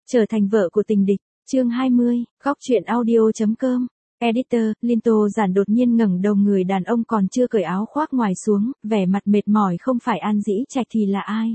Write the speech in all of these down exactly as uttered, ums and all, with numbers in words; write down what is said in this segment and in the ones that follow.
Trở thành vợ của tình địch, chương hai mươi, góc truyện audio.com. Editor, Linh Tô Giản đột nhiên ngẩng đầu, người đàn ông còn chưa cởi áo khoác ngoài xuống, vẻ mặt mệt mỏi, không phải An Dĩ Trạch thì là ai?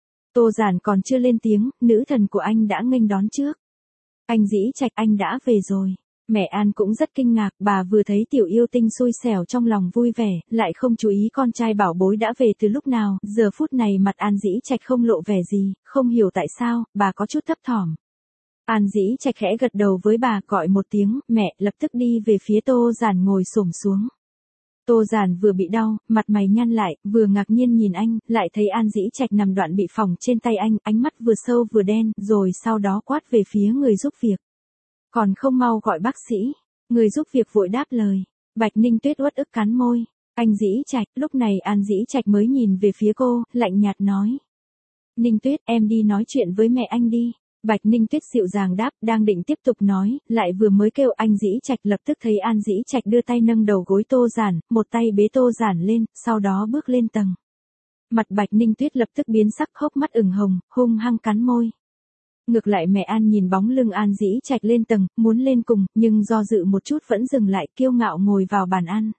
Tô Giản còn chưa lên tiếng, nữ thần của anh đã nghênh đón trước. Anh Dĩ Trạch, anh đã về rồi. Mẹ An cũng rất kinh ngạc, bà vừa thấy tiểu yêu tinh xui xẻo trong lòng vui vẻ, lại không chú ý con trai bảo bối đã về từ lúc nào, giờ phút này mặt An Dĩ Trạch không lộ vẻ gì, không hiểu tại sao, bà có chút thấp thỏm. An Dĩ Trạch khẽ gật đầu với bà, gọi một tiếng, mẹ, lập tức đi về phía Tô Giản ngồi xổm xuống. Tô Giản vừa bị đau, mặt mày nhăn lại, vừa ngạc nhiên nhìn anh, lại thấy An Dĩ Trạch nằm đoạn bị phỏng trên tay anh, ánh mắt vừa sâu vừa đen, rồi sau đó quát về phía người giúp việc. Còn không mau gọi bác sĩ. Người giúp việc vội đáp lời. Bạch Ninh Tuyết uất ức cắn môi. Anh Dĩ Trạch, lúc này An Dĩ Trạch mới nhìn về phía cô, lạnh nhạt nói. Ninh Tuyết, em đi nói chuyện với mẹ anh đi. Bạch Ninh Tuyết dịu dàng đáp, đang định tiếp tục nói, lại vừa mới kêu anh Dĩ Trạch, lập tức thấy An Dĩ Trạch đưa tay nâng đầu gối Tô Giản, một tay bế Tô Giản lên, sau đó bước lên tầng. Mặt Bạch Ninh Tuyết lập tức biến sắc, hốc mắt ửng hồng, hung hăng cắn môi. Ngược lại mẹ An nhìn bóng lưng An Dĩ Trạch lên tầng, muốn lên cùng, nhưng do dự một chút vẫn dừng lại, kiêu ngạo ngồi vào bàn ăn.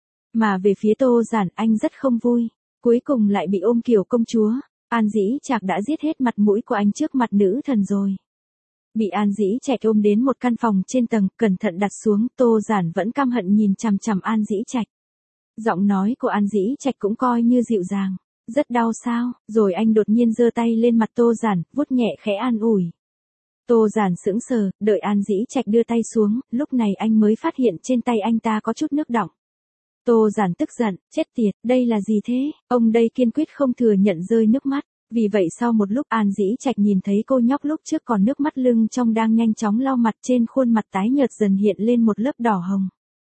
Mà về phía Tô Giản, anh rất không vui, cuối cùng lại bị ôm kiểu công chúa. An Dĩ Trạch đã giết hết mặt mũi của anh trước mặt nữ thần rồi. Bị An Dĩ Trạch ôm đến một căn phòng trên tầng, cẩn thận đặt xuống, Tô Giản vẫn căm hận nhìn chằm chằm An Dĩ Trạch. Giọng nói của An Dĩ Trạch cũng coi như dịu dàng. Rất đau sao? Rồi anh đột nhiên giơ tay lên mặt Tô Giản, vuốt nhẹ khẽ an ủi. Tô Giản sững sờ, đợi An Dĩ Trạch đưa tay xuống, lúc này anh mới phát hiện trên tay anh ta có chút nước đọng. Tô Giản tức giận, chết tiệt, đây là gì thế? Ông đây kiên quyết không thừa nhận rơi nước mắt. Vì vậy sau một lúc An Dĩ Trạch nhìn thấy cô nhóc lúc trước còn nước mắt lưng trong đang nhanh chóng lau mặt, trên khuôn mặt tái nhợt dần hiện lên một lớp đỏ hồng.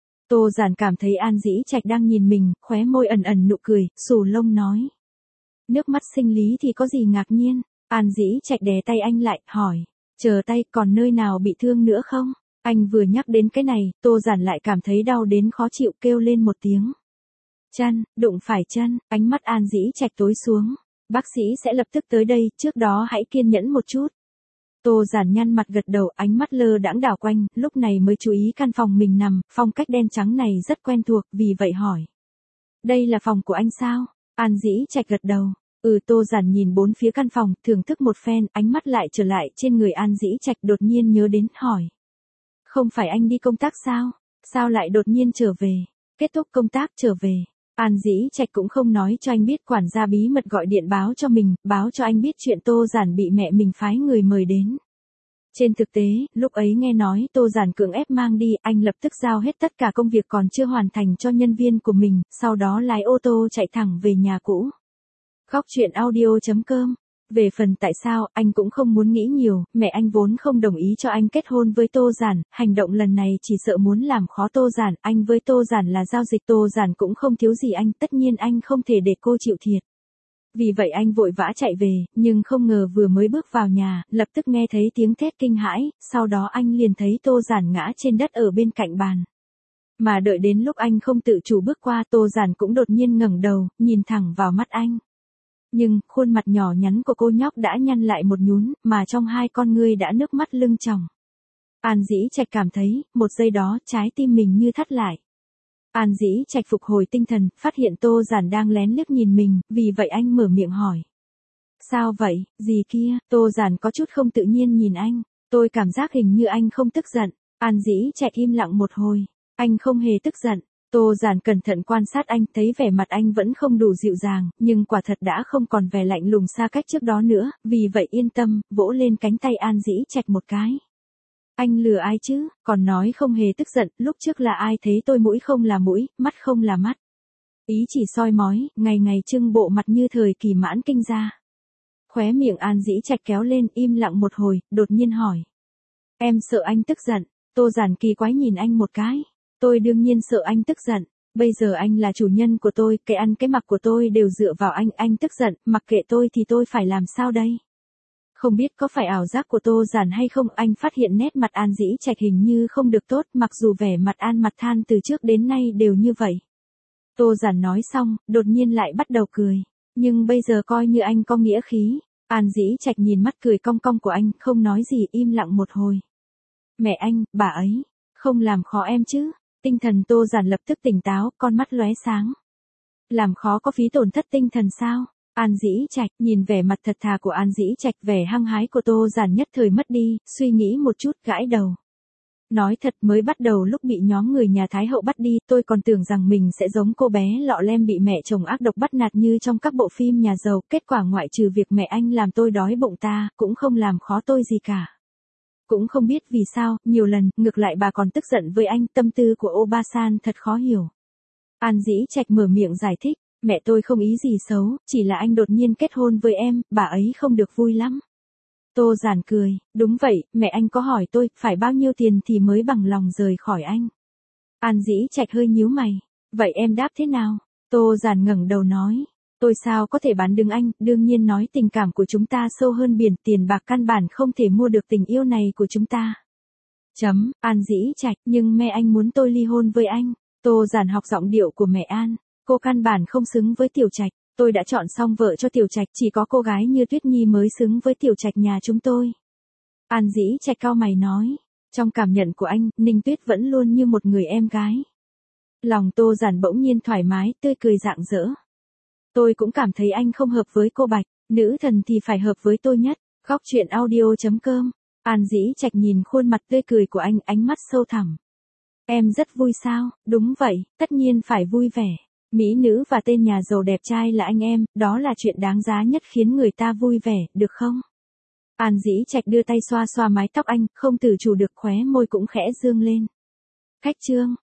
Tô Giản cảm thấy An Dĩ Trạch đang nhìn mình, khóe môi ẩn ẩn nụ cười, xù lông nói. Nước mắt sinh lý thì có gì ngạc nhiên? An Dĩ Trạch đè tay anh lại, hỏi. Chờ tay, còn nơi nào bị thương nữa không? Anh vừa nhắc đến cái này, Tô Giản lại cảm thấy đau đến khó chịu, kêu lên một tiếng. Chân, đụng phải chân, ánh mắt An Dĩ Trạch tối xuống. Bác sĩ sẽ lập tức tới đây, trước đó hãy kiên nhẫn một chút. Tô Giản nhăn mặt gật đầu, ánh mắt lơ đãng đảo quanh, lúc này mới chú ý căn phòng mình nằm, phong cách đen trắng này rất quen thuộc, vì vậy hỏi. Đây là phòng của anh sao? An Dĩ Trạch gật đầu. Ừ, Tô Giản nhìn bốn phía căn phòng, thưởng thức một phen, ánh mắt lại trở lại trên người An Dĩ Trạch, đột nhiên nhớ đến, hỏi. Không phải anh đi công tác sao? Sao lại đột nhiên trở về? Kết thúc công tác trở về. An Dĩ Trạch cũng không nói cho anh biết, quản gia bí mật gọi điện báo cho mình, báo cho anh biết chuyện Tô Giản bị mẹ mình phái người mời đến. Trên thực tế, lúc ấy nghe nói Tô Giản cưỡng ép mang đi, anh lập tức giao hết tất cả công việc còn chưa hoàn thành cho nhân viên của mình, sau đó lái ô tô chạy thẳng về nhà cũ. Góc truyện audio.com. Về phần tại sao, anh cũng không muốn nghĩ nhiều, mẹ anh vốn không đồng ý cho anh kết hôn với Tô Giản, hành động lần này chỉ sợ muốn làm khó Tô Giản, anh với Tô Giản là giao dịch, Tô Giản cũng không thiếu gì anh, tất nhiên anh không thể để cô chịu thiệt. Vì vậy anh vội vã chạy về, nhưng không ngờ vừa mới bước vào nhà, lập tức nghe thấy tiếng thét kinh hãi, sau đó anh liền thấy Tô Giản ngã trên đất ở bên cạnh bàn. Mà đợi đến lúc anh không tự chủ bước qua, Tô Giản cũng đột nhiên ngẩng đầu, nhìn thẳng vào mắt anh. Nhưng, khuôn mặt nhỏ nhắn của cô nhóc đã nhăn lại một nhún, mà trong hai con ngươi đã nước mắt lưng tròng. An Dĩ Trạch cảm thấy, một giây đó, trái tim mình như thắt lại. An Dĩ Trạch phục hồi tinh thần, phát hiện Tô Giản đang lén liếc nhìn mình, vì vậy anh mở miệng hỏi. Sao vậy, gì kia? Tô Giản có chút không tự nhiên nhìn anh. Tôi cảm giác hình như anh không tức giận. An Dĩ Trạch im lặng một hồi. Anh không hề tức giận. Tô Giản cẩn thận quan sát anh, thấy vẻ mặt anh vẫn không đủ dịu dàng, nhưng quả thật đã không còn vẻ lạnh lùng xa cách trước đó nữa, vì vậy yên tâm, vỗ lên cánh tay An Dĩ Trạch một cái. Anh lừa ai chứ, còn nói không hề tức giận, lúc trước là ai thấy tôi mũi không là mũi, mắt không là mắt. Ý chỉ soi mói, ngày ngày trưng bộ mặt như thời kỳ Mãn Kinh ra. Khóe miệng An Dĩ Trạch kéo lên, im lặng một hồi, đột nhiên hỏi. Em sợ anh tức giận? Tô Giản kỳ quái nhìn anh một cái. Tôi đương nhiên sợ anh tức giận, bây giờ anh là chủ nhân của tôi, cái ăn cái mặc của tôi đều dựa vào anh, anh tức giận, mặc kệ tôi thì tôi phải làm sao đây? Không biết có phải ảo giác của Tô Giản hay không, anh phát hiện nét mặt An Dĩ Trạch hình như không được tốt, mặc dù vẻ mặt An mặt than từ trước đến nay đều như vậy. Tô Giản nói xong, đột nhiên lại bắt đầu cười, nhưng bây giờ coi như anh có nghĩa khí, An Dĩ Trạch nhìn mắt cười cong cong của anh, không nói gì, im lặng một hồi. Mẹ anh, bà ấy, không làm khó em chứ? Tinh thần Tô Giản lập tức tỉnh táo, con mắt lóe sáng. Làm khó có phí tổn thất tinh thần sao? An Dĩ Trạch, nhìn vẻ mặt thật thà của An Dĩ Trạch, vẻ hăng hái của Tô Giản nhất thời mất đi, suy nghĩ một chút, gãi đầu. Nói thật, mới bắt đầu lúc bị nhóm người nhà Thái Hậu bắt đi, tôi còn tưởng rằng mình sẽ giống cô bé lọ lem bị mẹ chồng ác độc bắt nạt như trong các bộ phim nhà giàu, kết quả ngoại trừ việc mẹ anh làm tôi đói bụng ta, cũng không làm khó tôi gì cả. Cũng không biết vì sao, nhiều lần, ngược lại bà còn tức giận với anh, tâm tư của Obasan thật khó hiểu. An Dĩ Trạch mở miệng giải thích, mẹ tôi không ý gì xấu, chỉ là anh đột nhiên kết hôn với em, bà ấy không được vui lắm. Tô Giản cười, đúng vậy, mẹ anh có hỏi tôi, phải bao nhiêu tiền thì mới bằng lòng rời khỏi anh. An Dĩ Trạch hơi nhíu mày, vậy em đáp thế nào? Tô Giản ngẩng đầu nói, tôi sao có thể bán đứng anh, đương nhiên nói tình cảm của chúng ta sâu hơn biển, tiền bạc căn bản không thể mua được tình yêu này của chúng ta. Chấm, An Dĩ Trạch, nhưng mẹ anh muốn tôi ly hôn với anh. Tô Giản học giọng điệu của mẹ An, cô căn bản không xứng với Tiểu Trạch, tôi đã chọn xong vợ cho Tiểu Trạch, chỉ có cô gái như Tuyết Nhi mới xứng với Tiểu Trạch nhà chúng tôi. An Dĩ Trạch cau mày nói, trong cảm nhận của anh, Ninh Tuyết vẫn luôn như một người em gái. Lòng Tô Giản bỗng nhiên thoải mái, tươi cười rạng rỡ. Tôi cũng cảm thấy anh không hợp với cô Bạch, nữ thần thì phải hợp với tôi nhất. Góc truyện audio chấm com. An Dĩ Trạch nhìn khuôn mặt tươi cười của anh, ánh mắt sâu thẳm. Em rất vui sao? Đúng vậy, tất nhiên phải vui vẻ. Mỹ nữ và tên nhà giàu đẹp trai là anh em, đó là chuyện đáng giá nhất khiến người ta vui vẻ, được không? An Dĩ Trạch đưa tay xoa xoa mái tóc anh, không tự chủ được khóe môi cũng khẽ dương lên. Khách trương,